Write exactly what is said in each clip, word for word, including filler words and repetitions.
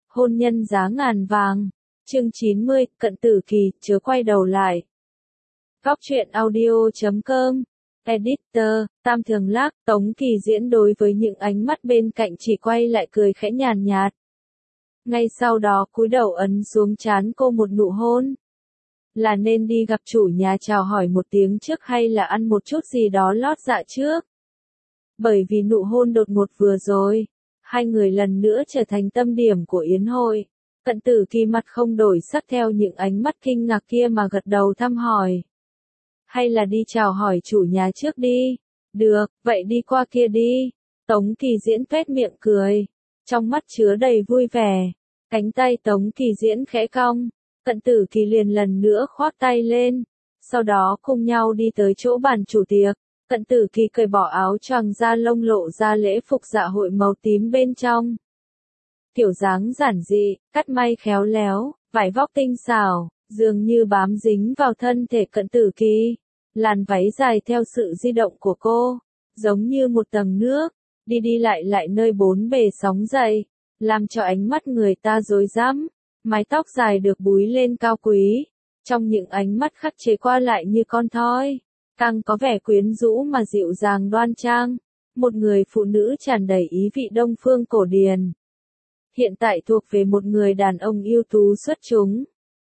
Hôn nhân giá ngàn vàng. Chương chín mươi, Cận Tử Kỳ, chớ quay đầu lại. Góc truyện audio chấm com. Editor, Tam Thường Lác, Tống Kỳ Diễn đối với những ánh mắt bên cạnh chỉ quay lại cười khẽ nhàn nhạt. Ngay sau đó cúi đầu ấn xuống trán cô một nụ hôn. Là nên đi gặp chủ nhà chào hỏi một tiếng trước hay là ăn một chút gì đó lót dạ trước? Bởi vì nụ hôn đột ngột vừa rồi, hai người lần nữa trở thành tâm điểm của yến hội. Cận Tử Kỳ mặt không đổi sắc theo những ánh mắt kinh ngạc kia mà gật đầu thăm hỏi. Hay là đi chào hỏi chủ nhà trước đi? Được, vậy đi qua kia đi. Tống Kỳ Diễn tuét miệng cười, trong mắt chứa đầy vui vẻ. Cánh tay Tống Kỳ Diễn khẽ cong, Cận Tử Kỳ liền lần nữa khoác tay lên. Sau đó cùng nhau đi tới chỗ bàn chủ tiệc. Cận Tử Kỳ cởi bỏ áo choàng da lông lộ ra lễ phục dạ hội màu tím bên trong. Kiểu dáng giản dị, cắt may khéo léo, vải vóc tinh xảo, dường như bám dính vào thân thể Cận Tử Kỳ. Làn váy dài theo sự di động của cô, giống như một tầng nước, đi đi lại lại nơi bốn bề sóng dậy, làm cho ánh mắt người ta rối rắm. Mái tóc dài được búi lên cao quý, trong những ánh mắt khắc chế qua lại như con thoi, càng có vẻ quyến rũ mà dịu dàng đoan trang. Một người phụ nữ tràn đầy ý vị đông phương cổ điển. Hiện tại thuộc về một người đàn ông ưu tú xuất chúng.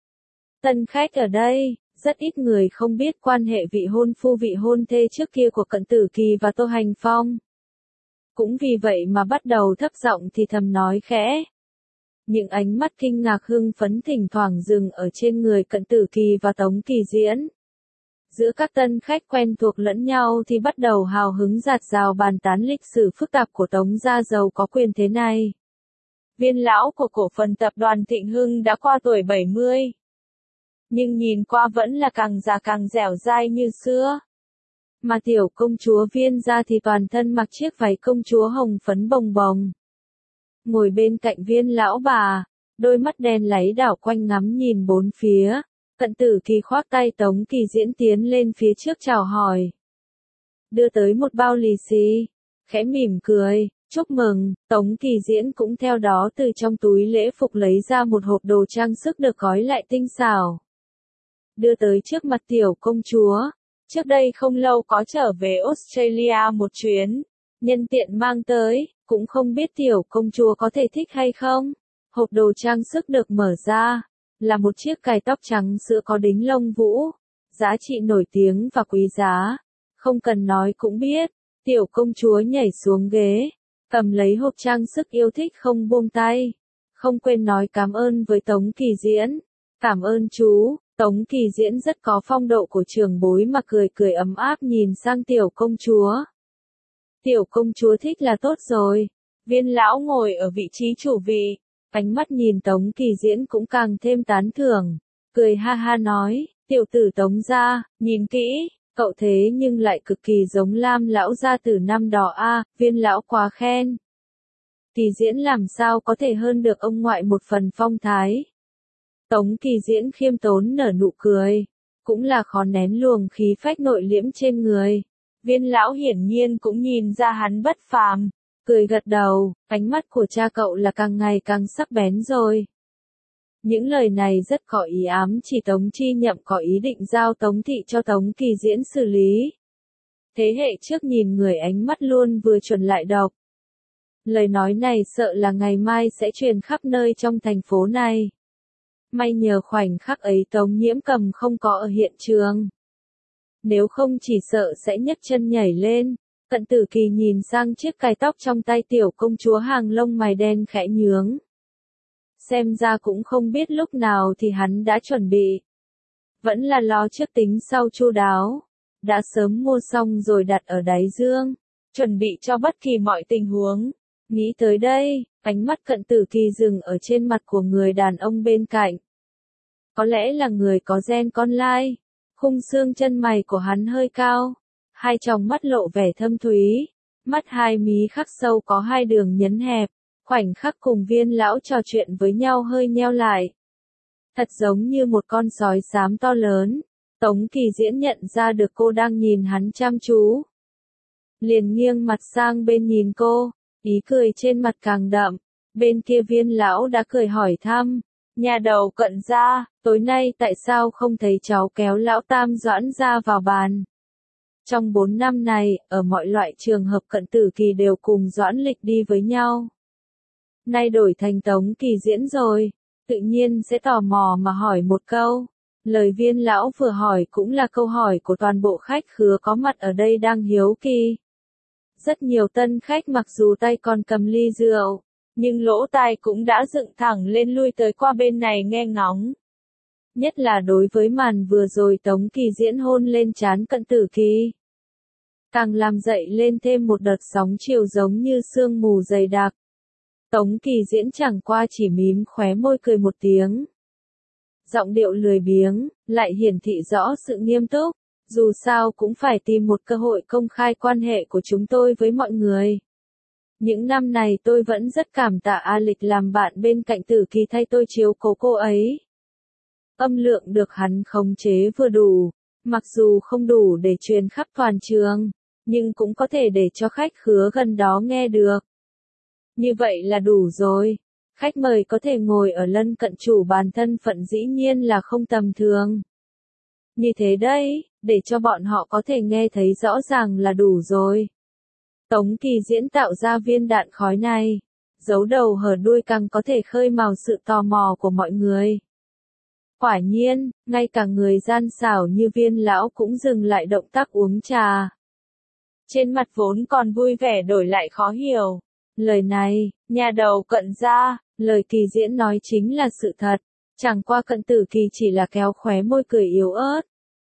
Tân khách ở đây, rất ít người không biết quan hệ vị hôn phu vị hôn thê trước kia của Cận Tử Kỳ và Tô Hành Phong. Cũng vì vậy mà bắt đầu thấp giọng thì thầm nói khẽ. Những ánh mắt kinh ngạc hưng phấn thỉnh thoảng dừng ở trên người Cận Tử Kỳ và Tống Kỳ Diễn. Giữa các tân khách quen thuộc lẫn nhau thì bắt đầu hào hứng rạt rào bàn tán lịch sử phức tạp của Tống gia giàu có quyền thế này. Viên lão của cổ phần tập đoàn Thịnh Hưng đã qua tuổi bảy mươi. Nhưng nhìn qua vẫn là càng già càng dẻo dai như xưa. Mà tiểu công chúa Viên gia thì toàn thân mặc chiếc váy công chúa hồng phấn bồng bồng. Ngồi bên cạnh Viên lão bà, đôi mắt đen láy đảo quanh ngắm nhìn bốn phía. Cận Tử Kỳ khoác tay Tống Kỳ Diễn tiến lên phía trước chào hỏi. Đưa tới một bao lì xì, khẽ mỉm cười, chúc mừng. Tống Kỳ Diễn cũng theo đó từ trong túi lễ phục lấy ra một hộp đồ trang sức được gói lại tinh xảo. Đưa tới trước mặt tiểu công chúa. Trước đây không lâu có trở về Australia một chuyến, nhân tiện mang tới, cũng không biết tiểu công chúa có thể thích hay không. Hộp đồ trang sức được mở ra, là một chiếc cài tóc trắng sữa có đính lông vũ, giá trị nổi tiếng và quý giá. Không cần nói cũng biết, tiểu công chúa nhảy xuống ghế, cầm lấy hộp trang sức yêu thích không buông tay. Không quên nói cảm ơn với Tống Kỳ Diễn. Cảm ơn chú. Tống Kỳ Diễn rất có phong độ của trưởng bối mà cười cười ấm áp nhìn sang tiểu công chúa. Tiểu công chúa thích là tốt rồi. Viên lão ngồi ở vị trí chủ vị, ánh mắt nhìn Tống Kỳ Diễn cũng càng thêm tán thưởng, cười ha ha nói, tiểu tử Tống gia, nhìn kỹ, cậu thế nhưng lại cực kỳ giống Lam lão gia từ năm đó a. Viên lão quá khen. Kỳ Diễn làm sao có thể hơn được ông ngoại một phần phong thái. Tống Kỳ Diễn khiêm tốn nở nụ cười, cũng là khó nén luồng khí phách nội liễm trên người. Viên lão hiển nhiên cũng nhìn ra hắn bất phàm, cười gật đầu, ánh mắt của cha cậu là càng ngày càng sắc bén rồi. Những lời này rất có ý ám chỉ Tống Chi Nhậm có ý định giao Tống Thị cho Tống Kỳ Diễn xử lý. Thế hệ trước nhìn người ánh mắt luôn vừa chuẩn lại độc. Lời nói này sợ là ngày mai sẽ truyền khắp nơi trong thành phố này. May nhờ khoảnh khắc ấy Tống Nhiễm Cầm không có ở hiện trường. Nếu không chỉ sợ sẽ nhấc chân nhảy lên. Cận Tử Kỳ nhìn sang chiếc cài tóc trong tay tiểu công chúa hàng lông mày đen khẽ nhướng. Xem ra cũng không biết lúc nào thì hắn đã chuẩn bị. Vẫn là lo trước tính sau chu đáo. Đã sớm mua xong rồi đặt ở đáy dương. Chuẩn bị cho bất kỳ mọi tình huống. Nghĩ tới đây, ánh mắt Cận Tử Kỳ dừng ở trên mặt của người đàn ông bên cạnh. Có lẽ là người có gen con lai. Khung xương chân mày của hắn hơi cao. Hai tròng mắt lộ vẻ thâm thúy. Mắt hai mí khắc sâu có hai đường nhấn hẹp. Khoảnh khắc cùng Viên lão trò chuyện với nhau hơi nheo lại. Thật giống như một con sói xám to lớn. Tống Kỳ Diễn nhận ra được cô đang nhìn hắn chăm chú. Liền nghiêng mặt sang bên nhìn cô. Ý cười trên mặt càng đậm. Bên kia Viên lão đã cười hỏi thăm, nhà đầu Cận gia, tối nay tại sao không thấy cháu kéo lão Tam Doãn ra vào bàn? Trong bốn năm này, ở mọi loại trường hợp Cận Tử Kỳ đều cùng Doãn Lịch đi với nhau. Nay đổi thành Tống Kỳ Diễn rồi, tự nhiên sẽ tò mò mà hỏi một câu. Lời Viên lão vừa hỏi cũng là câu hỏi của toàn bộ khách khứa có mặt ở đây đang hiếu kỳ. Rất nhiều tân khách mặc dù tay còn cầm ly rượu, nhưng lỗ tai cũng đã dựng thẳng lên lui tới qua bên này nghe ngóng. Nhất là đối với màn vừa rồi Tống Kỳ Diễn hôn lên trán Cận Tử Kỳ, càng làm dậy lên thêm một đợt sóng chiều giống như sương mù dày đặc. Tống Kỳ Diễn chẳng qua chỉ mím khóe môi cười một tiếng. Giọng điệu lười biếng, lại hiển thị rõ sự nghiêm túc, dù sao cũng phải tìm một cơ hội công khai quan hệ của chúng tôi với mọi người. Những năm này tôi vẫn rất cảm tạ A Lịch làm bạn bên cạnh Tử Kỳ thay tôi chiếu cố cô ấy. Âm lượng được hắn khống chế vừa đủ, mặc dù không đủ để truyền khắp toàn trường, nhưng cũng có thể để cho khách khứa gần đó nghe được. Như vậy là đủ rồi. Khách mời có thể ngồi ở lân cận chủ bàn, thân phận dĩ nhiên là không tầm thường. Như thế đấy, để cho bọn họ có thể nghe thấy rõ ràng là đủ rồi. Tống Kỳ Diễn tạo ra viên đạn khói này, giấu đầu hở đuôi càng có thể khơi mào sự tò mò của mọi người. Quả nhiên, ngay cả người gian xảo như Viên lão cũng dừng lại động tác uống trà. Trên mặt vốn còn vui vẻ đổi lại khó hiểu. Lời này, nhà đầu Cận gia, lời Kỳ Diễn nói chính là sự thật, chẳng qua Cận Tử Kỳ chỉ là kéo khóe môi cười yếu ớt,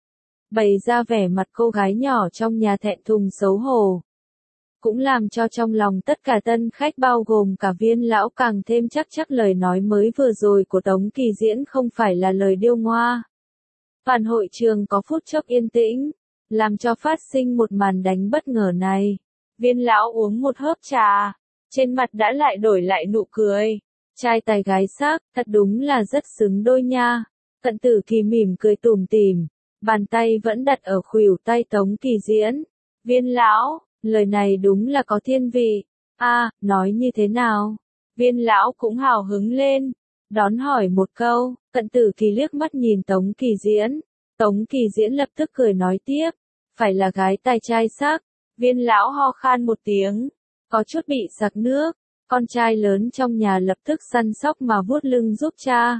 bày ra vẻ mặt cô gái nhỏ trong nhà thẹn thùng xấu hổ. Cũng làm cho trong lòng tất cả tân khách bao gồm cả Viên lão càng thêm chắc chắc lời nói mới vừa rồi của Tống Kỳ Diễn không phải là lời điêu ngoa. Toàn hội trường có phút chốc yên tĩnh, làm cho phát sinh một màn đánh bất ngờ này. Viên lão uống một hớp trà, trên mặt đã lại đổi lại nụ cười. Trai tài gái sắc, thật đúng là rất xứng đôi nha. Cận Tử Kỳ mỉm cười tủm tỉm, bàn tay vẫn đặt ở khuỷu tay Tống Kỳ Diễn. Viên lão, lời này đúng là có thiên vị. A, à, nói như thế nào? Viên lão cũng hào hứng lên, đón hỏi một câu. Cận Tử Kỳ liếc mắt nhìn Tống Kỳ Diễn. Tống Kỳ Diễn lập tức cười nói tiếp, phải là gái tài trai sắc. Viên lão ho khan một tiếng, có chút bị sặc nước. Con trai lớn trong nhà lập tức săn sóc mà vuốt lưng giúp cha.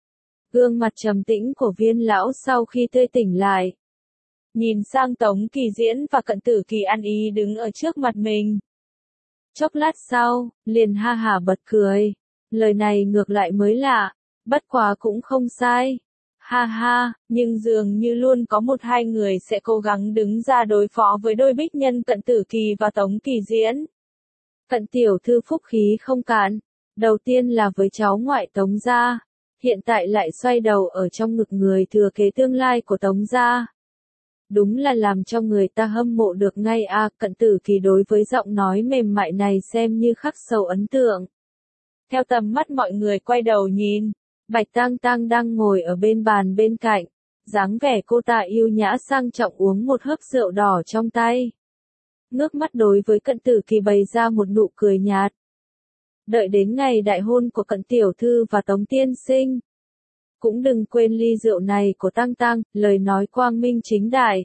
Gương mặt trầm tĩnh của Viên lão sau khi tươi tỉnh lại, nhìn sang Tống Kỳ Diễn và Cận Tử Kỳ ăn ý đứng ở trước mặt mình. Chốc lát sau, liền ha hả bật cười. Lời này ngược lại mới lạ, bất quá cũng không sai. Ha ha, nhưng dường như luôn có một hai người sẽ cố gắng đứng ra đối phó với đôi bích nhân Cận Tử Kỳ và Tống Kỳ Diễn. Cận tiểu thư phúc khí không cạn, đầu tiên là với cháu ngoại Tống gia, hiện tại lại xoay đầu ở trong ngực người thừa kế tương lai của Tống gia. Đúng là làm cho người ta hâm mộ được ngay a. À, Cận Tử Kỳ đối với giọng nói mềm mại này xem như khắc sâu ấn tượng. Theo tầm mắt mọi người quay đầu nhìn, Bạch Tang Tang đang ngồi ở bên bàn bên cạnh, dáng vẻ cô ta yêu nhã sang trọng uống một hớp rượu đỏ trong tay. Ngước mắt đối với Cận Tử Kỳ bày ra một nụ cười nhạt. Đợi đến ngày đại hôn của Cận tiểu thư và Tống tiên sinh, cũng đừng quên ly rượu này của Tang Tang, lời nói quang minh chính đại.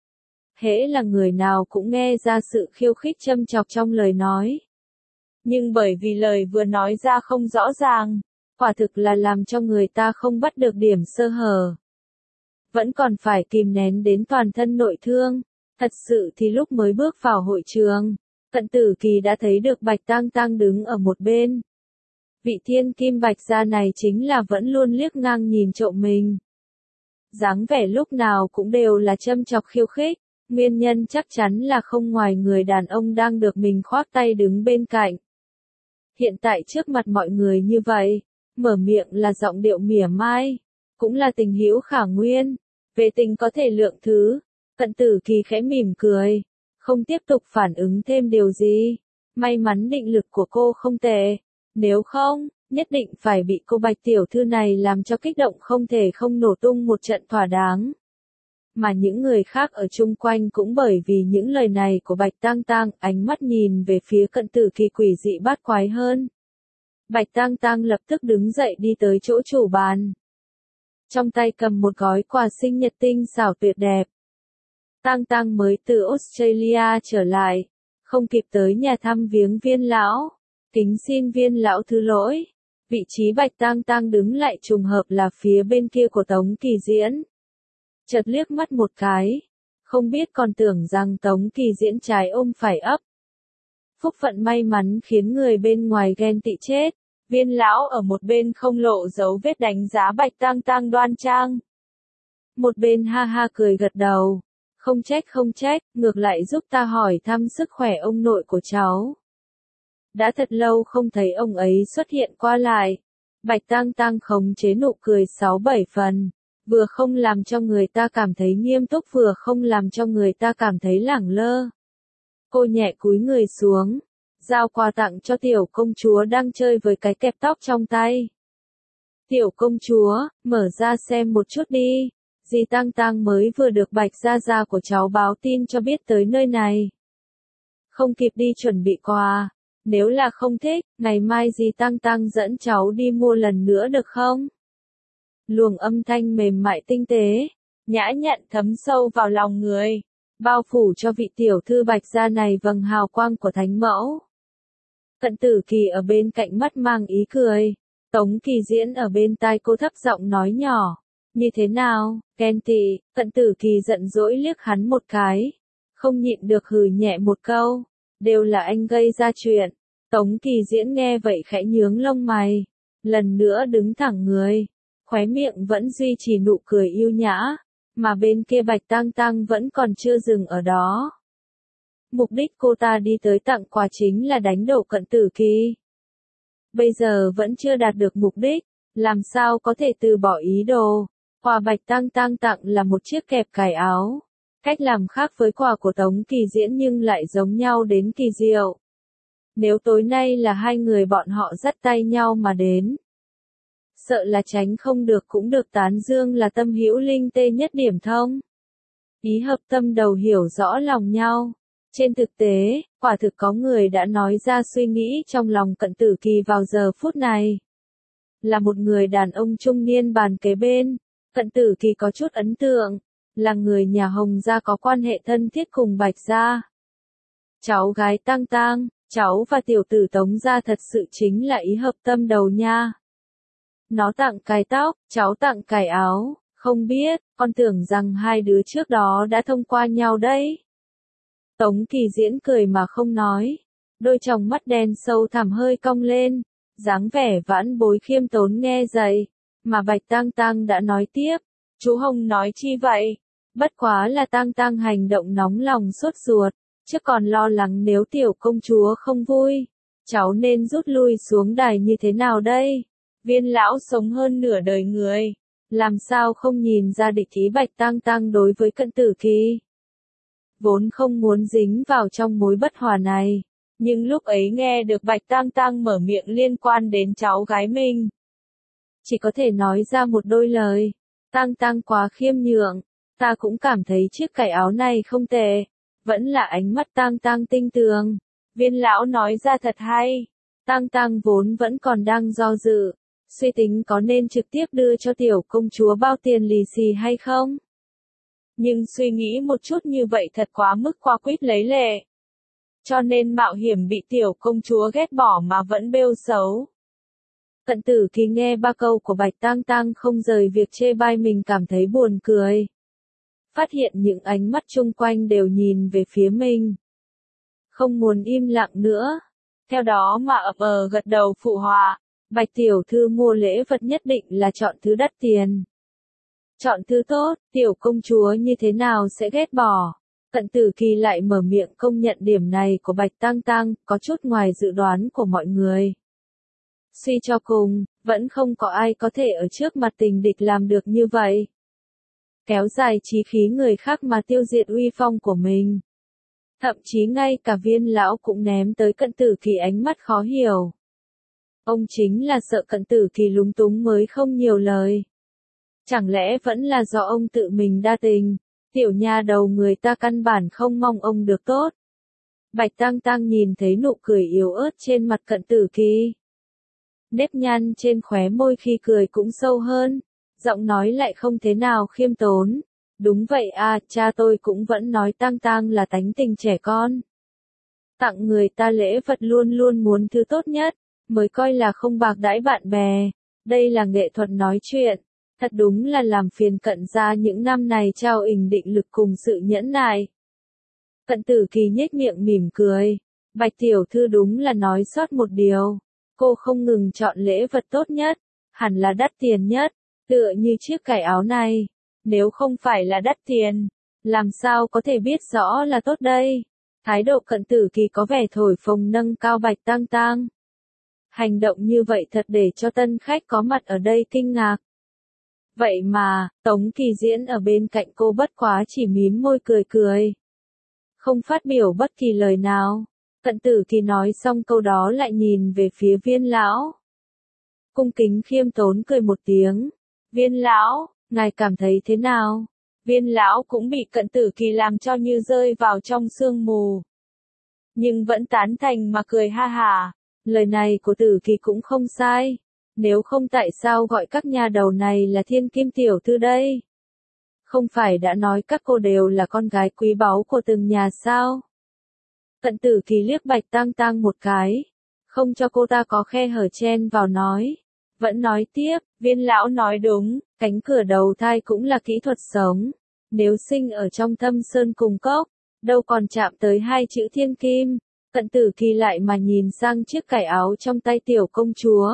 Hễ là người nào cũng nghe ra sự khiêu khích châm chọc trong lời nói. Nhưng bởi vì lời vừa nói ra không rõ ràng, quả thực là làm cho người ta không bắt được điểm sơ hở. Vẫn còn phải kìm nén đến toàn thân nội thương. Thật sự thì lúc mới bước vào hội trường, Cận Tử Kỳ đã thấy được Bạch Tang Tang đứng ở một bên. Vị thiên kim bạch gia này chính là vẫn luôn liếc ngang nhìn trộm mình. Dáng vẻ lúc nào cũng đều là châm chọc khiêu khích, nguyên nhân chắc chắn là không ngoài người đàn ông đang được mình khoác tay đứng bên cạnh. Hiện tại trước mặt mọi người như vậy, mở miệng là giọng điệu mỉa mai, cũng là tình hữu khả nguyên, về tình có thể lượng thứ. Cận Tử Kỳ khẽ mỉm cười, không tiếp tục phản ứng thêm điều gì. May mắn định lực của cô không tệ, nếu không, nhất định phải bị cô Bạch tiểu thư này làm cho kích động không thể không nổ tung một trận thỏa đáng. Mà những người khác ở chung quanh cũng bởi vì những lời này của Bạch Tang Tang, ánh mắt nhìn về phía Cận Tử Kỳ quỷ dị bát quái hơn. Bạch Tang Tang lập tức đứng dậy đi tới chỗ chủ bàn. Trong tay cầm một gói quà sinh nhật tinh xảo tuyệt đẹp. Tang Tang mới từ Australia trở lại, không kịp tới nhà thăm viếng Viên lão. Kính xin Viên lão thứ lỗi. Vị trí Bạch Tang Tang đứng lại trùng hợp là phía bên kia của Tống Kỳ Diễn. Chợt liếc mắt một cái, không biết còn tưởng rằng Tống Kỳ Diễn trái ôm phải ấp. Phúc phận may mắn khiến người bên ngoài ghen tị chết. Viên lão ở một bên không lộ dấu vết đánh giá Bạch Tang Tang đoan trang. Một bên ha ha cười gật đầu. Không trách không trách, ngược lại giúp ta hỏi thăm sức khỏe ông nội của cháu. Đã thật lâu không thấy ông ấy xuất hiện qua lại. Bạch Tang Tang khống chế nụ cười sáu bảy phần, vừa không làm cho người ta cảm thấy nghiêm túc vừa không làm cho người ta cảm thấy lẳng lơ. Cô nhẹ cúi người xuống, giao quà tặng cho tiểu công chúa đang chơi với cái kẹp tóc trong tay. Tiểu công chúa, mở ra xem một chút đi. Dì Tang Tang mới vừa được Bạch gia gia của cháu báo tin cho biết tới nơi này. Không kịp đi chuẩn bị quà. Nếu là không thích, ngày mai dì Tang Tang dẫn cháu đi mua lần nữa được không? Luồng âm thanh mềm mại tinh tế, nhã nhặn thấm sâu vào lòng người, bao phủ cho vị tiểu thư Bạch gia này vầng hào quang của thánh mẫu. Cận Tử Kỳ ở bên cạnh mắt mang ý cười, Tống Kỳ Diễn ở bên tai cô thấp giọng nói nhỏ, như thế nào, ghen tị. Cận Tử Kỳ giận dỗi liếc hắn một cái, không nhịn được hừ nhẹ một câu, đều là anh gây ra chuyện. Tống Kỳ Diễn nghe vậy khẽ nhướng lông mày, lần nữa đứng thẳng người, khóe miệng vẫn duy trì nụ cười yêu nhã, mà bên kia Bạch Tang Tang vẫn còn chưa dừng ở đó. Mục đích cô ta đi tới tặng quà chính là đánh đổ Cận Tử Kỳ. Bây giờ vẫn chưa đạt được mục đích, làm sao có thể từ bỏ ý đồ. Quà Bạch Tang Tang tặng là một chiếc kẹp cài áo. Cách làm khác với quà của Tống Kỳ Diễn nhưng lại giống nhau đến kỳ diệu. Nếu tối nay là hai người bọn họ dắt tay nhau mà đến, sợ là tránh không được cũng được tán dương là tâm hữu linh tê nhất điểm thông. Ý hợp tâm đầu hiểu rõ lòng nhau. Trên thực tế, quả thực có người đã nói ra suy nghĩ trong lòng Cận Tử Kỳ vào giờ phút này. Là một người đàn ông trung niên bàn kế bên, Cận Tử Kỳ có chút ấn tượng, là người nhà Hồng gia có quan hệ thân thiết cùng Bạch gia. Cháu gái Tang Tang, cháu và tiểu tử Tống gia thật sự chính là ý hợp tâm đầu nha. Nó tặng cài tóc, cháu tặng cài áo, không biết, con tưởng rằng hai đứa trước đó đã thông qua nhau đấy. Tống Kỳ Diễn cười mà không nói, đôi tròng mắt đen sâu thẳm hơi cong lên, dáng vẻ vãn bối khiêm tốn nghe dậy, mà Bạch Tang Tang đã nói tiếp, chú Hồng nói chi vậy? Bất quá là Tang Tang hành động nóng lòng sốt ruột, chứ còn lo lắng nếu tiểu công chúa không vui, cháu nên rút lui xuống đài như thế nào đây? Viên lão sống hơn nửa đời người, làm sao không nhìn ra địch ý Bạch Tang Tang đối với Cận Tử Kỳ. Vốn không muốn dính vào trong mối bất hòa này, nhưng lúc ấy nghe được Bạch Tang Tang mở miệng liên quan đến cháu gái mình, chỉ có thể nói ra một đôi lời, Tang Tang quá khiêm nhượng, ta cũng cảm thấy chiếc cài áo này không tệ, vẫn là ánh mắt Tang Tang tinh tường. Viên lão nói ra thật hay, Tang Tang vốn vẫn còn đang do dự, suy tính có nên trực tiếp đưa cho tiểu công chúa bao tiền lì xì hay không. Nhưng suy nghĩ một chút như vậy thật quá mức qua quýt lấy lệ. Cho nên mạo hiểm bị tiểu công chúa ghét bỏ mà vẫn bêu xấu. Cận Tử Kỳ nghe ba câu của Bạch Tang Tang không rời việc chê bai mình cảm thấy buồn cười. Phát hiện những ánh mắt chung quanh đều nhìn về phía mình. Không muốn im lặng nữa. Theo đó mà ậm ờ gật đầu phụ họa. Bạch tiểu thư mua lễ vật nhất định là chọn thứ đắt tiền. Chọn thứ tốt, tiểu công chúa như thế nào sẽ ghét bỏ. Cận Tử Kỳ lại mở miệng công nhận điểm này của Bạch Tang Tang, có chút ngoài dự đoán của mọi người. Suy cho cùng, vẫn không có ai có thể ở trước mặt tình địch làm được như vậy. Kéo dài chí khí người khác mà tiêu diệt uy phong của mình. Thậm chí ngay cả Viên lão cũng ném tới Cận Tử Kỳ ánh mắt khó hiểu. Ông chính là sợ Cận Tử Kỳ lúng túng mới không nhiều lời. Chẳng lẽ vẫn là do ông tự mình đa tình, tiểu nha đầu người ta căn bản không mong ông được tốt. Bạch Tang Tang nhìn thấy nụ cười yếu ớt trên mặt Cận Tử Kỳ. nếp nhăn trên khóe môi khi cười cũng sâu hơn, giọng nói lại không thế nào khiêm tốn. Đúng vậy à, cha tôi cũng vẫn nói Tang Tang là tánh tình trẻ con. Tặng người ta lễ vật luôn luôn muốn thứ tốt nhất, mới coi là không bạc đãi bạn bè. Đây là nghệ thuật nói chuyện, thật đúng là làm phiền Cận gia những năm này trao ình định lực cùng sự nhẫn nại. Cận Tử Kỳ nhếch miệng mỉm cười, Bạch tiểu thư đúng là nói sót một điều, cô không ngừng chọn lễ vật tốt nhất, hẳn là đắt tiền nhất, tựa như chiếc cải áo này, nếu không phải là đắt tiền, làm sao có thể biết rõ là tốt đây. Thái độ Cận Tử Kỳ có vẻ thổi phồng nâng cao Bạch Tang Tang. Hành động như vậy thật để cho tân khách có mặt ở đây kinh ngạc. Vậy mà, Tống Kỳ Diễn ở bên cạnh cô bất quá chỉ mím môi cười cười. Không phát biểu bất kỳ lời nào. Cận Tử Kỳ nói xong câu đó lại nhìn về phía Viên lão. Cung kính khiêm tốn cười một tiếng. Viên lão, ngài cảm thấy thế nào? Viên lão cũng bị Cận Tử Kỳ làm cho như rơi vào trong sương mù. Nhưng vẫn tán thành mà cười ha hả. Lời này của Tử Kỳ cũng không sai. Nếu không tại sao gọi các nhà đầu này là thiên kim tiểu thư đây? Không phải đã nói các cô đều là con gái quý báu của từng nhà sao? Cận Tử Kỳ liếc Bạch Tang Tang một cái, không cho cô ta có khe hở chen vào nói. Vẫn nói tiếp, Viên lão nói đúng, cánh cửa đầu thai cũng là kỹ thuật sống. Nếu sinh ở trong thâm sơn cùng cốc, đâu còn chạm tới hai chữ thiên kim. Cận Tử Kỳ lại mà nhìn sang chiếc cải áo trong tay tiểu công chúa.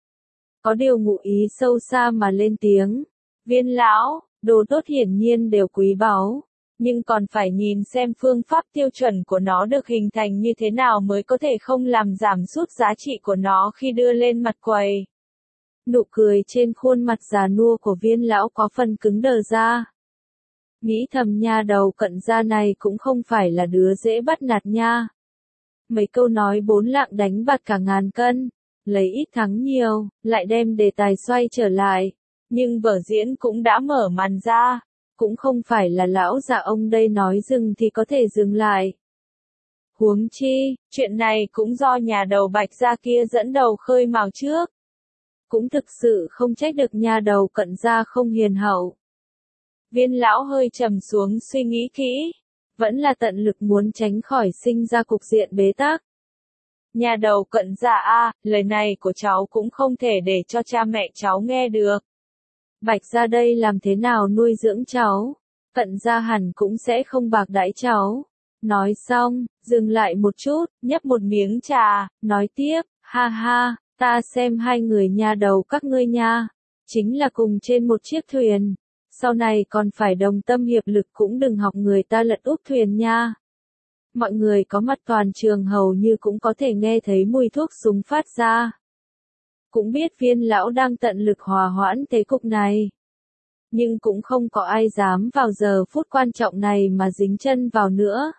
Có điều ngụ ý sâu xa mà lên tiếng. Viên lão, đồ tốt hiển nhiên đều quý báu. Nhưng còn phải nhìn xem phương pháp tiêu chuẩn của nó được hình thành như thế nào mới có thể không làm giảm sút giá trị của nó khi đưa lên mặt quầy. Nụ cười trên khuôn mặt già nua của Viên lão có phần cứng đờ ra. Nghĩ thầm nha đầu Cận gia này cũng không phải là đứa dễ bắt nạt nha. Mấy câu nói bốn lạng đánh bạc cả ngàn cân, lấy ít thắng nhiều, lại đem đề tài xoay trở lại. Nhưng vở diễn cũng đã mở màn ra, cũng không phải là lão già ông đây nói dừng thì có thể dừng lại. Huống chi, chuyện này cũng do nhà đầu Bạch gia kia dẫn đầu khơi mào trước. Cũng thực sự không trách được nhà đầu Cận gia không hiền hậu. Viên lão hơi trầm xuống suy nghĩ kỹ, vẫn là tận lực muốn tránh khỏi sinh ra cục diện bế tắc. Nhà đầu Cận gia a, lời này của cháu cũng không thể để cho cha mẹ cháu nghe được. Bạch gia đây làm thế nào nuôi dưỡng cháu? Cận gia hẳn cũng sẽ không bạc đãi cháu. Nói xong, dừng lại một chút, nhấp một miếng trà, nói tiếp, ha ha, ta xem hai người nhà đầu các ngươi nha, chính là cùng trên một chiếc thuyền. Sau này còn phải đồng tâm hiệp lực cũng đừng học người ta lật úp thuyền nha. Mọi người có mặt toàn trường hầu như cũng có thể nghe thấy mùi thuốc súng phát ra. Cũng biết Viên lão đang tận lực hòa hoãn thế cục này. Nhưng cũng không có ai dám vào giờ phút quan trọng này mà dính chân vào nữa.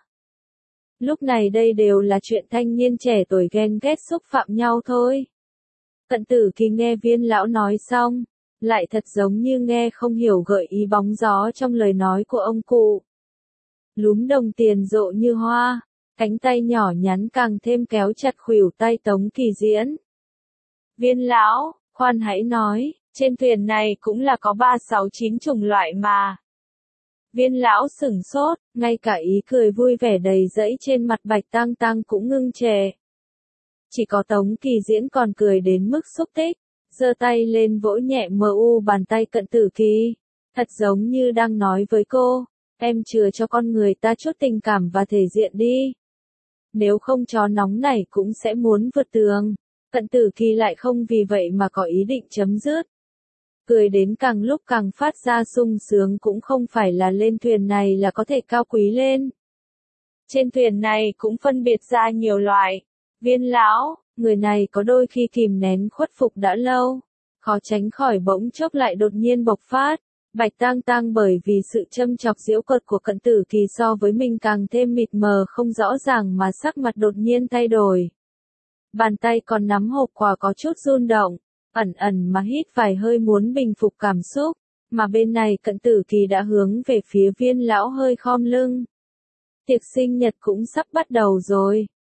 Lúc này đây đều là chuyện thanh niên trẻ tuổi ghen ghét xúc phạm nhau thôi. Cận Tử Kỳ nghe Viên lão nói xong, lại thật giống như nghe không hiểu gợi ý bóng gió trong lời nói của ông cụ. Lúm đồng tiền rộ như hoa, cánh tay nhỏ nhắn càng thêm kéo chặt khuỷu tay Tống Kỳ Diễn. Viên lão, khoan hãy nói, trên thuyền này cũng là có ba sáu chín chủng loại mà. Viên lão sửng sốt, ngay cả ý cười vui vẻ đầy dẫy trên mặt Bạch Tang Tang cũng ngưng trệ. Chỉ có Tống Kỳ Diễn còn cười đến mức xúc tích, giơ tay lên vỗ nhẹ mờ u bàn tay Cận Tử Kỳ, thật giống như đang nói với cô, em chừa cho con người ta chút tình cảm và thể diện đi. Nếu không chó nóng này cũng sẽ muốn vượt tường. Cận Tử Kỳ lại không vì vậy mà có ý định chấm dứt. Cười đến càng lúc càng phát ra sung sướng cũng không phải là lên thuyền này là có thể cao quý lên. Trên thuyền này cũng phân biệt ra nhiều loại. Viên lão, người này có đôi khi kìm nén khuất phục đã lâu, khó tránh khỏi bỗng chốc lại đột nhiên bộc phát. Bạch Tang Tang bởi vì sự châm chọc giễu cợt của Cận Tử Kỳ so với mình càng thêm mịt mờ không rõ ràng mà sắc mặt đột nhiên thay đổi. Bàn tay còn nắm hộp quà có chút run động, ẩn ẩn mà hít vài hơi muốn bình phục cảm xúc, mà bên này Cận Tử Kỳ đã hướng về phía Viên lão hơi khom lưng. Tiệc sinh nhật cũng sắp bắt đầu rồi,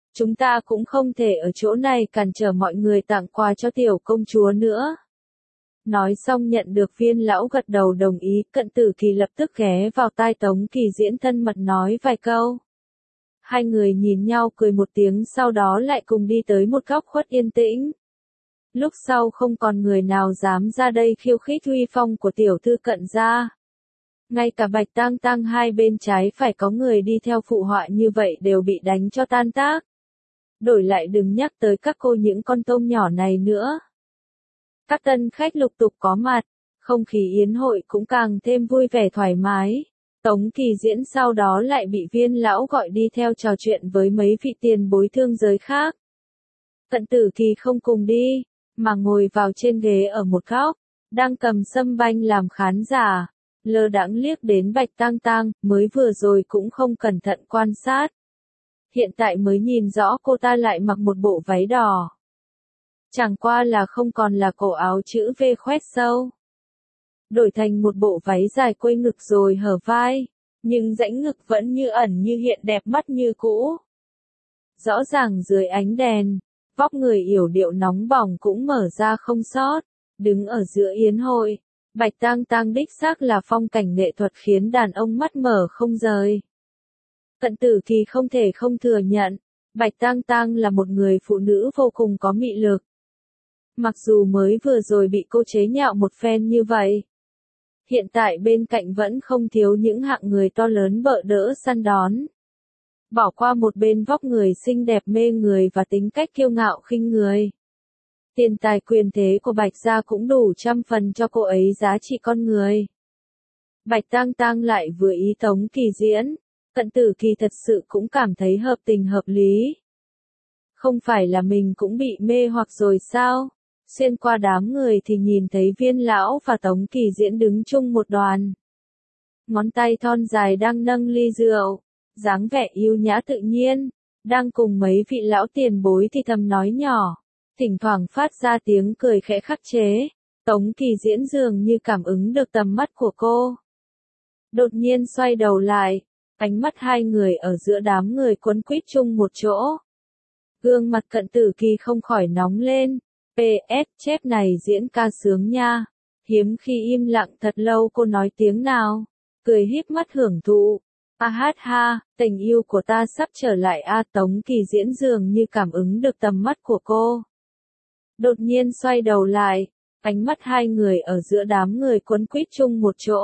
Chúng ta cũng không thể ở chỗ này cản trở mọi người tặng quà cho tiểu công chúa nữa. Nói xong nhận được Viên lão gật đầu đồng ý, Cận Tử Kỳ lập tức ghé vào tai Tống Kỳ Diễn thân mật nói vài câu. Hai người nhìn nhau cười một tiếng sau đó lại cùng đi tới một góc khuất yên tĩnh. Lúc sau không còn người nào dám ra đây khiêu khích uy phong của tiểu thư Cận gia. Ngay cả Bạch Tang Tang hai bên trái phải có người đi theo phụ họa như vậy đều bị đánh cho tan tác. Đổi lại đừng nhắc tới các cô những con tôm nhỏ này nữa. Các tân khách lục tục có mặt, không khí yến hội cũng càng thêm vui vẻ thoải mái. Tống Kỳ Diễn sau đó lại bị Viên lão gọi đi theo trò chuyện với mấy vị tiền bối thương giới khác. Cận Tử Kỳ không cùng đi, mà ngồi vào trên ghế ở một góc, đang cầm sâm banh làm khán giả, lơ đãng liếc đến Bạch Tang Tang, mới vừa rồi cũng không cẩn thận quan sát. Hiện tại mới nhìn rõ cô ta lại mặc một bộ váy đỏ. Chẳng qua là không còn là cổ áo chữ V khoét sâu. Đổi thành một bộ váy dài quây ngực rồi hở vai, nhưng rãnh ngực vẫn như ẩn như hiện đẹp mắt như cũ. Rõ ràng dưới ánh đèn, vóc người yểu điệu nóng bỏng cũng mở ra không sót, đứng ở giữa yến hội. Bạch Tang Tang đích xác là phong cảnh nghệ thuật khiến đàn ông mắt mở không rời. Cận Tử Kỳ không thể không thừa nhận, Bạch Tang Tang là một người phụ nữ vô cùng có mị lực. Mặc dù mới vừa rồi bị cô chế nhạo một phen như vậy, hiện tại bên cạnh vẫn không thiếu những hạng người to lớn bợ đỡ săn đón. Bỏ qua một bên vóc người xinh đẹp mê người và tính cách kiêu ngạo khinh người. Tiền tài quyền thế của Bạch gia cũng đủ trăm phần cho cô ấy giá trị con người. Bạch Tang Tang lại vừa ý Tống Kỳ Diễn, Cận Tử Kỳ thật sự cũng cảm thấy hợp tình hợp lý. Không phải là mình cũng bị mê hoặc rồi sao? Xuyên qua đám người thì nhìn thấy Viên lão và Tống Kỳ Diễn đứng chung một đoàn. Ngón tay thon dài đang nâng ly rượu, dáng vẻ yêu nhã tự nhiên, đang cùng mấy vị lão tiền bối thì thầm nói nhỏ, thỉnh thoảng phát ra tiếng cười khẽ khắc chế. Tống Kỳ Diễn dường như cảm ứng được tầm mắt của cô. Đột nhiên xoay đầu lại, ánh mắt hai người ở giữa đám người quấn quýt chung một chỗ. Gương mặt Cận Tử Kỳ không khỏi nóng lên. pê ét chép này diễn ca sướng nha. Hiếm khi im lặng thật lâu cô nói tiếng nào. Cười híp mắt hưởng thụ. A hát ha, tình yêu của ta sắp trở lại a. Tống Kỳ Diễn dường như cảm ứng được tầm mắt của cô. Đột nhiên xoay đầu lại, ánh mắt hai người ở giữa đám người quấn quýt chung một chỗ.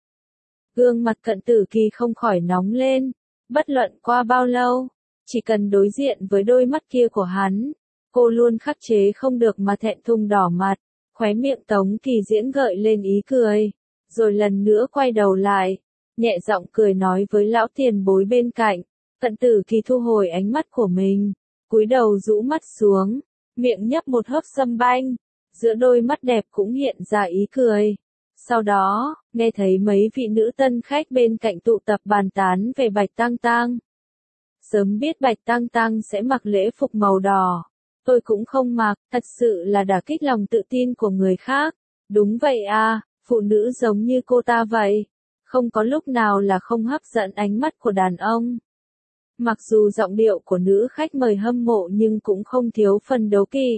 Gương mặt Cận Tử Kỳ không khỏi nóng lên. Bất luận qua bao lâu, chỉ cần đối diện với đôi mắt kia của hắn, cô luôn khắc chế không được mà thẹn thùng đỏ mặt. Khóe miệng Tống Kỳ Diễn gợi lên ý cười, rồi lần nữa quay đầu lại, nhẹ giọng cười nói với lão tiền bối bên cạnh. Cận Tử Kỳ thu hồi ánh mắt của mình, cúi đầu rũ mắt xuống, miệng nhấp một hớp sâm banh, giữa đôi mắt đẹp cũng hiện ra ý cười. Sau đó, nghe thấy mấy vị nữ tân khách bên cạnh tụ tập bàn tán về Bạch Tang Tang. Sớm biết Bạch Tang Tang sẽ mặc lễ phục màu đỏ, tôi cũng không mặc, thật sự là đả kích lòng tự tin của người khác. Đúng vậy à, phụ nữ giống như cô ta vậy, không có lúc nào là không hấp dẫn ánh mắt của đàn ông. Mặc dù giọng điệu của nữ khách mời hâm mộ nhưng cũng không thiếu phần đố kỵ.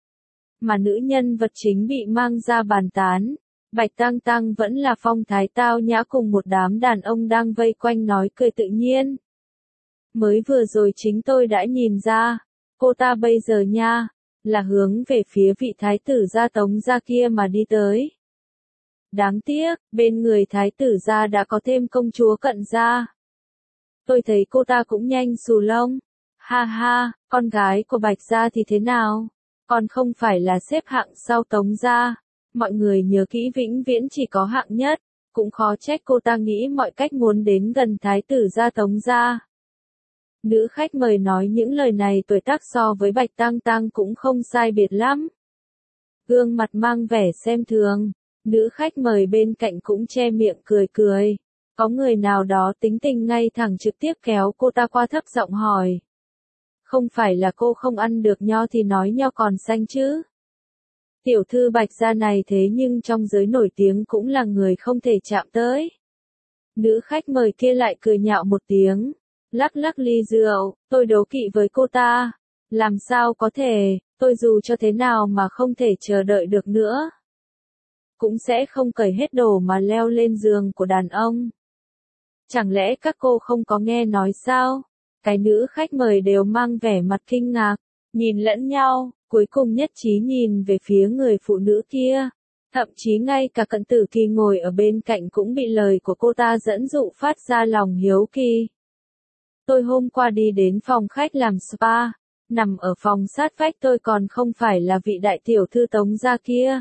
Mà nữ nhân vật chính bị mang ra bàn tán, Bạch Tang Tang vẫn là phong thái tao nhã cùng một đám đàn ông đang vây quanh nói cười tự nhiên. Mới vừa rồi chính tôi đã nhìn ra, cô ta bây giờ nha, là hướng về phía vị thái tử gia Tống gia kia mà đi tới. Đáng tiếc, bên người thái tử gia đã có thêm công chúa Cận gia. Tôi thấy cô ta cũng nhanh xù lông. Ha ha, con gái của Bạch gia thì thế nào? Còn không phải là xếp hạng sau Tống gia. Mọi người nhớ kỹ vĩnh viễn chỉ có hạng nhất, cũng khó trách cô ta nghĩ mọi cách muốn đến gần thái tử gia Tống gia. Nữ khách mời nói những lời này tuổi tác so với Bạch Tang Tang cũng không sai biệt lắm. Gương mặt mang vẻ xem thường, nữ khách mời bên cạnh cũng che miệng cười cười. Có người nào đó tính tình ngay thẳng trực tiếp kéo cô ta qua thấp giọng hỏi. Không phải là cô không ăn được nho thì nói nho còn xanh chứ? Tiểu thư Bạch gia này thế nhưng trong giới nổi tiếng cũng là người không thể chạm tới. Nữ khách mời kia lại cười nhạo một tiếng, lắc lắc ly rượu, tôi đố kỵ với cô ta. Làm sao có thể, tôi dù cho thế nào mà không thể chờ đợi được nữa. Cũng sẽ không cởi hết đồ mà leo lên giường của đàn ông. Chẳng lẽ các cô không có nghe nói sao? Cái nữ khách mời đều mang vẻ mặt kinh ngạc, nhìn lẫn nhau, cuối cùng nhất trí nhìn về phía người phụ nữ kia. Thậm chí ngay cả Cận Tử Kỳ ngồi ở bên cạnh cũng bị lời của cô ta dẫn dụ phát ra lòng hiếu kỳ. Tôi hôm qua đi đến phòng khách làm spa, nằm ở phòng sát vách tôi còn không phải là vị đại tiểu thư Tống gia kia.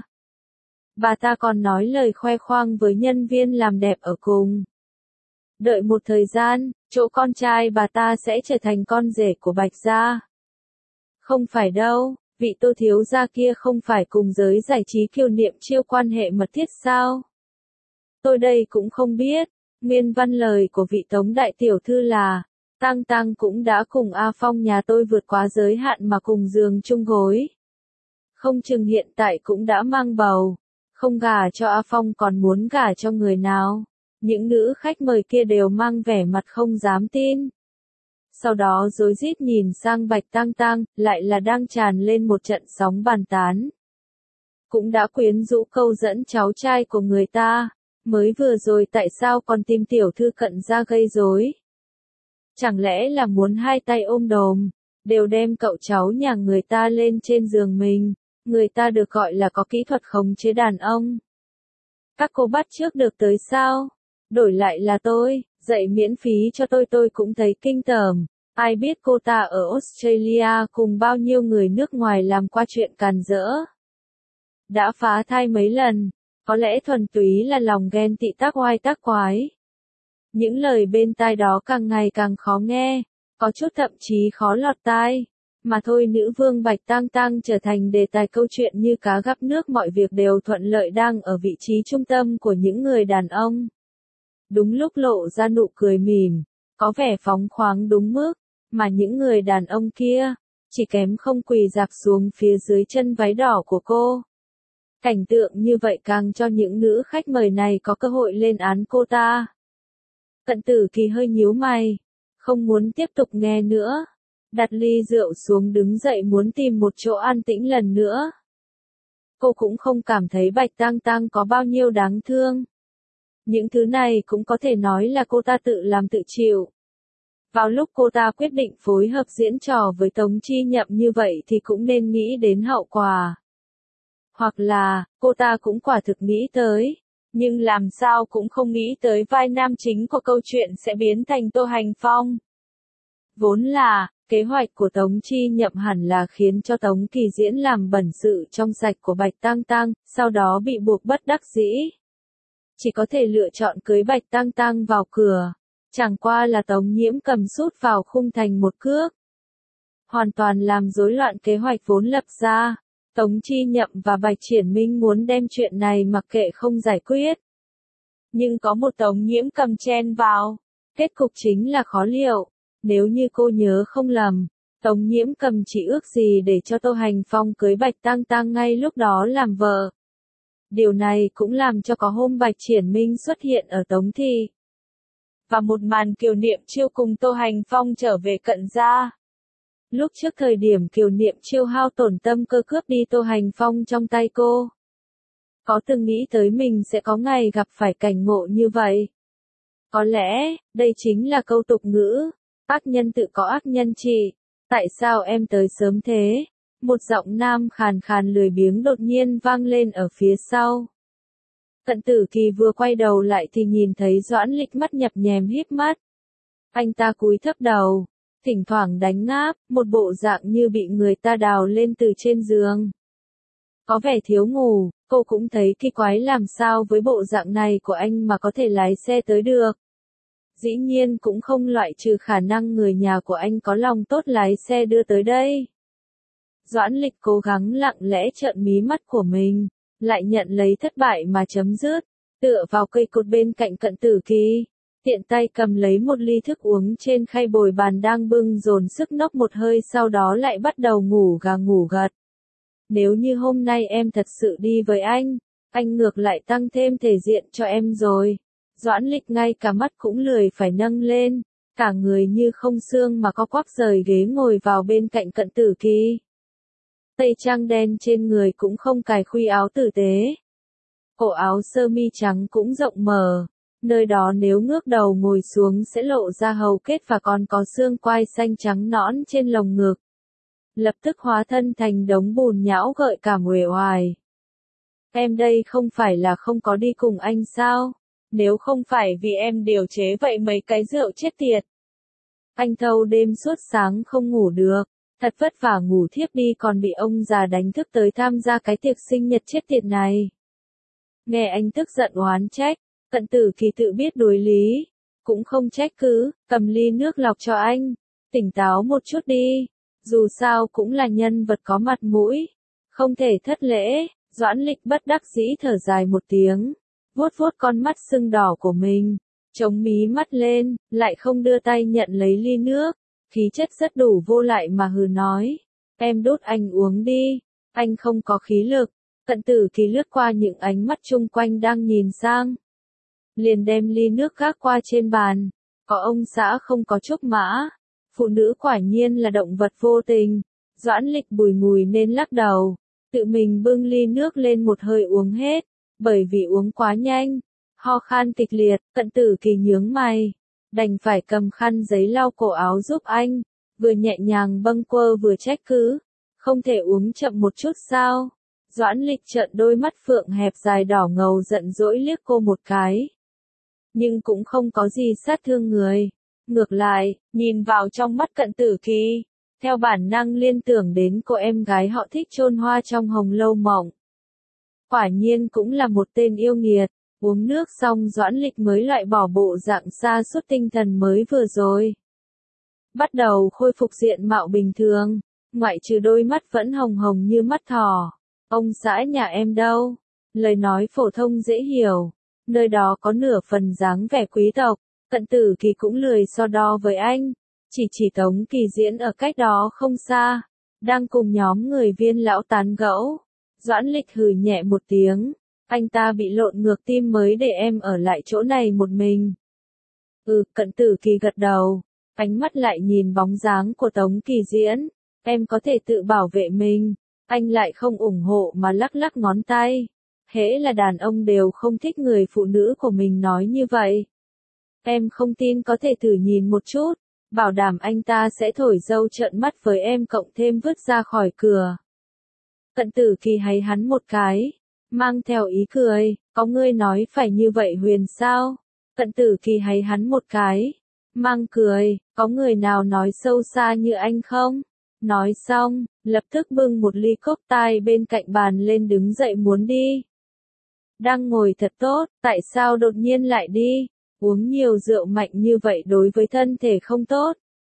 Bà ta còn nói lời khoe khoang với nhân viên làm đẹp ở cùng. Đợi một thời gian, chỗ con trai bà ta sẽ trở thành con rể của Bạch gia. Không phải đâu, vị Tô thiếu gia kia không phải cùng giới giải trí Kiều Niệm Chiêu quan hệ mật thiết sao? Tôi đây cũng không biết, nguyên văn lời của vị Tống đại tiểu thư là, Tăng Tăng cũng đã cùng A Phong nhà tôi vượt quá giới hạn mà cùng giường chung gối. Không chừng hiện tại cũng đã mang bầu, không gả cho A Phong còn muốn gả cho người nào. Những nữ khách mời kia đều mang vẻ mặt không dám tin. Sau đó rối rít nhìn sang Bạch Tăng Tăng, lại là đang tràn lên một trận sóng bàn tán. Cũng đã quyến rũ câu dẫn cháu trai của người ta, mới vừa rồi tại sao còn tìm tiểu thư Cận gia gây rối? Chẳng lẽ là muốn hai tay ôm đồm, đều đem cậu cháu nhà người ta lên trên giường mình, người ta được gọi là có kỹ thuật khống chế đàn ông. Các cô bắt chước được tới sao? Đổi lại là tôi, dạy miễn phí cho tôi tôi cũng thấy kinh tởm. Ai biết cô ta ở Australia cùng bao nhiêu người nước ngoài làm qua chuyện càn rỡ. Đã phá thai mấy lần, có lẽ thuần túy là lòng ghen tị tác oai tác quái. Những lời bên tai đó càng ngày càng khó nghe, có chút thậm chí khó lọt tai. Mà thôi nữ vương Bạch Tăng Tăng trở thành đề tài câu chuyện như cá gắp nước, mọi việc đều thuận lợi đang ở vị trí trung tâm của những người đàn ông. Đúng lúc lộ ra nụ cười mỉm, có vẻ phóng khoáng đúng mức, mà những người đàn ông kia, chỉ kém không quỳ rạp xuống phía dưới chân váy đỏ của cô. Cảnh tượng như vậy càng cho những nữ khách mời này có cơ hội lên án cô ta. Cận Tử Kỳ hơi nhíu mày, không muốn tiếp tục nghe nữa. Đặt ly rượu xuống đứng dậy muốn tìm một chỗ an tĩnh lần nữa. Cô cũng không cảm thấy Bạch Tăng Tăng có bao nhiêu đáng thương. Những thứ này cũng có thể nói là cô ta tự làm tự chịu. Vào lúc cô ta quyết định phối hợp diễn trò với Tống Chi Nhậm như vậy thì cũng nên nghĩ đến hậu quả. Hoặc là, cô ta cũng quả thực nghĩ tới, nhưng làm sao cũng không nghĩ tới vai nam chính của câu chuyện sẽ biến thành Tô Hành Phong. Vốn là, kế hoạch của Tống Chi Nhậm hẳn là khiến cho Tống Kỳ Diễn làm bẩn sự trong sạch của Bạch Tăng Tăng, sau đó bị buộc bất đắc dĩ. Chỉ có thể lựa chọn cưới Bạch Tăng Tăng vào cửa. Chẳng qua là Tống Nhiễm cầm sút vào khung thành một cước. Hoàn toàn làm rối loạn kế hoạch vốn lập ra. Tống Chi Nhậm và Bạch Triển Minh muốn đem chuyện này mặc kệ không giải quyết. Nhưng có một Tống Nhiễm cầm chen vào. Kết cục chính là khó liệu. Nếu như cô nhớ không lầm, Tống Nhiễm cầm chỉ ước gì để cho Tô Hành Phong cưới Bạch Tăng Tăng ngay lúc đó làm vợ. Điều này cũng làm cho có hôm Bạch Triển Minh xuất hiện ở Tống Thị. Và một màn Kiều Niệm Chiêu cùng Tô Hành Phong trở về Cận gia. Lúc trước thời điểm Kiều Niệm Chiêu hao tổn tâm cơ cướp đi Tô Hành Phong trong tay cô. Có từng nghĩ tới mình sẽ có ngày gặp phải cảnh ngộ như vậy? Có lẽ, đây chính là câu tục ngữ, ác nhân tự có ác nhân trị. Tại sao em tới sớm thế? Một giọng nam khàn khàn lười biếng đột nhiên vang lên ở phía sau. Cận Tử Kỳ vừa quay đầu lại thì nhìn thấy Doãn Lịch mắt nhập nhèm híp mắt. Anh ta cúi thấp đầu, thỉnh thoảng đánh ngáp, một bộ dạng như bị người ta đào lên từ trên giường. Có vẻ thiếu ngủ, cô cũng thấy kỳ quái làm sao với bộ dạng này của anh mà có thể lái xe tới được. Dĩ nhiên cũng không loại trừ khả năng người nhà của anh có lòng tốt lái xe đưa tới đây. Doãn Lịch cố gắng lặng lẽ trợn mí mắt của mình, lại nhận lấy thất bại mà chấm dứt, tựa vào cây cột bên cạnh Cận Tử Kỳ, tiện tay cầm lấy một ly thức uống trên khay bồi bàn đang bưng dồn sức nốc một hơi, sau đó lại bắt đầu ngủ gà ngủ gật. Nếu như hôm nay em thật sự đi với anh, anh ngược lại tăng thêm thể diện cho em rồi. Doãn Lịch ngay cả mắt cũng lười phải nâng lên, cả người như không xương mà co quắp rời ghế ngồi vào bên cạnh Cận Tử Kỳ. Tây trang đen trên người cũng không cài khuy áo tử tế. Cổ áo sơ mi trắng cũng rộng mở, nơi đó nếu ngước đầu ngồi xuống sẽ lộ ra hầu kết và còn có xương quai xanh trắng nõn trên lồng ngực. Lập tức hóa thân thành đống bùn nhão gợi cảm uể oải. Em đây không phải là không có đi cùng anh sao? Nếu không phải vì em điều chế vậy mấy cái rượu chết tiệt. Anh thâu đêm suốt sáng không ngủ được, thật vất vả ngủ thiếp đi còn bị ông già đánh thức tới tham gia cái tiệc sinh nhật chết tiệt này. Nghe anh tức giận oán trách, Cận Tử Kỳ tự biết đối lý, cũng không trách cứ, cầm ly nước lọc cho anh, tỉnh táo một chút đi, dù sao cũng là nhân vật có mặt mũi, không thể thất lễ. Doãn Lịch bất đắc dĩ thở dài một tiếng, vuốt vuốt con mắt sưng đỏ của mình, chống mí mắt lên, lại không đưa tay nhận lấy ly nước, khí chất rất đủ vô lại mà hừ nói, em đút anh uống đi, anh không có khí lực. Cận Tử Kỳ lướt qua những ánh mắt chung quanh đang nhìn sang, liền đem ly nước gác qua trên bàn, có ông xã không có trúc mã, phụ nữ quả nhiên là động vật vô tình. Doãn Lịch bùi ngùi nên lắc đầu, tự mình bưng ly nước lên một hơi uống hết, bởi vì uống quá nhanh, ho khan kịch liệt. Cận Tử Kỳ nhướng mày, đành phải cầm khăn giấy lau cổ áo giúp anh, vừa nhẹ nhàng bâng quơ vừa trách cứ, không thể uống chậm một chút sao? Doãn Lịch trợn đôi mắt phượng hẹp dài đỏ ngầu giận dỗi liếc cô một cái, nhưng cũng không có gì sát thương người. Ngược lại, nhìn vào trong mắt Cận Tử Kỳ, theo bản năng liên tưởng đến cô em gái họ thích chôn hoa trong Hồng Lâu Mộng. Quả nhiên cũng là một tên yêu nghiệt. Uống nước xong Doãn Lịch mới loại bỏ bộ dạng sa sút tinh thần mới vừa rồi. Bắt đầu khôi phục diện mạo bình thường, ngoại trừ đôi mắt vẫn hồng hồng như mắt thỏ. Ông xã nhà em đâu? Lời nói phổ thông dễ hiểu, nơi đó có nửa phần dáng vẻ quý tộc. Cận Tử Kỳ cũng lười so đo với anh, chỉ chỉ Tống Kỳ Diễn ở cách đó không xa, đang cùng nhóm người Viên lão tán gẫu. Doãn Lịch hừ nhẹ một tiếng, anh ta bị lộn ngược tim mới để em ở lại chỗ này một mình. Ừ, Cận Tử Kỳ gật đầu, ánh mắt lại nhìn bóng dáng của Tống Kỳ Diễn, em có thể tự bảo vệ mình. Anh lại không ủng hộ mà lắc lắc ngón tay. Hễ là đàn ông đều không thích người phụ nữ của mình nói như vậy. Em không tin có thể thử nhìn một chút, bảo đảm anh ta sẽ thổi dâu trợn mắt với em cộng thêm vứt ra khỏi cửa. Cận Tử Kỳ hay hắn một cái, mang theo ý cười, có ngươi nói phải như vậy Huyền sao? Cận Tử Kỳ hay hắn một cái, mang cười, có người nào nói sâu xa như anh không? Nói xong, lập tức bưng một ly cốc tai bên cạnh bàn lên đứng dậy muốn đi. Đang ngồi thật tốt, tại sao đột nhiên lại đi? Uống nhiều rượu mạnh như vậy đối với thân thể không tốt.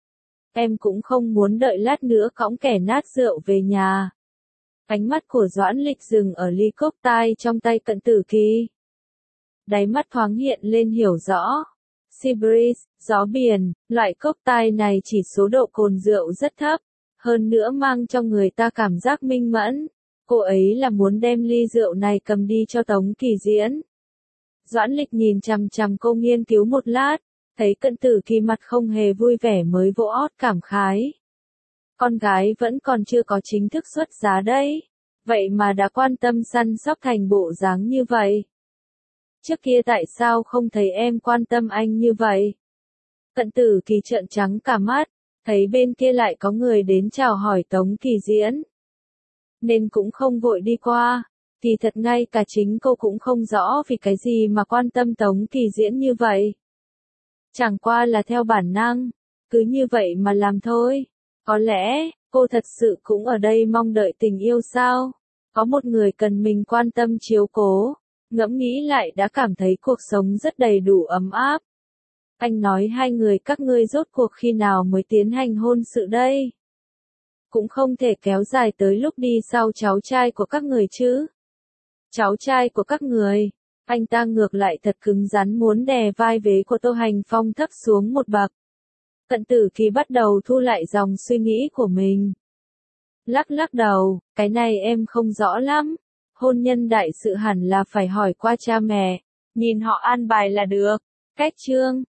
Em cũng không muốn đợi lát nữa cõng kẻ nát rượu về nhà. Ánh mắt của Doãn Lịch dừng ở ly cốc tai trong tay Cận Tử Kỳ. Đáy mắt thoáng hiện lên hiểu rõ. Sea breeze, gió biển, loại cốc tai này chỉ số độ cồn rượu rất thấp, hơn nữa mang cho người ta cảm giác minh mẫn. Cô ấy là muốn đem ly rượu này cầm đi cho Tống Kỳ Diễn. Doãn Lịch nhìn chằm chằm cô nghiên cứu một lát, thấy Cận Tử Kỳ mặt không hề vui vẻ mới vỗ ót cảm khái. Con gái vẫn còn chưa có chính thức xuất giá đấy, vậy mà đã quan tâm săn sóc thành bộ dáng như vậy. Trước kia tại sao không thấy em quan tâm anh như vậy? Cận Tử Kỳ trợn trắng cả mắt, thấy bên kia lại có người đến chào hỏi Tống Kỳ Diễn, nên cũng không vội đi qua. Thì thật ngay cả chính cô cũng không rõ vì cái gì mà quan tâm Tống Kỳ Diễn như vậy. Chẳng qua là theo bản năng, cứ như vậy mà làm thôi. Có lẽ, cô thật sự cũng ở đây mong đợi tình yêu sao? Có một người cần mình quan tâm chiếu cố, ngẫm nghĩ lại đã cảm thấy cuộc sống rất đầy đủ ấm áp. Anh nói hai người các ngươi rốt cuộc khi nào mới tiến hành hôn sự đây? Cũng không thể kéo dài tới lúc đi sau cháu trai của các người chứ. Cháu trai của các người, anh ta ngược lại thật cứng rắn muốn đè vai vế của Tô Hành Phong thấp xuống một bậc. Cận Tử Kỳ bắt đầu thu lại dòng suy nghĩ của mình. Lắc lắc đầu, cái này em không rõ lắm. Hôn nhân đại sự hẳn là phải hỏi qua cha mẹ, nhìn họ an bài là được. Cách chương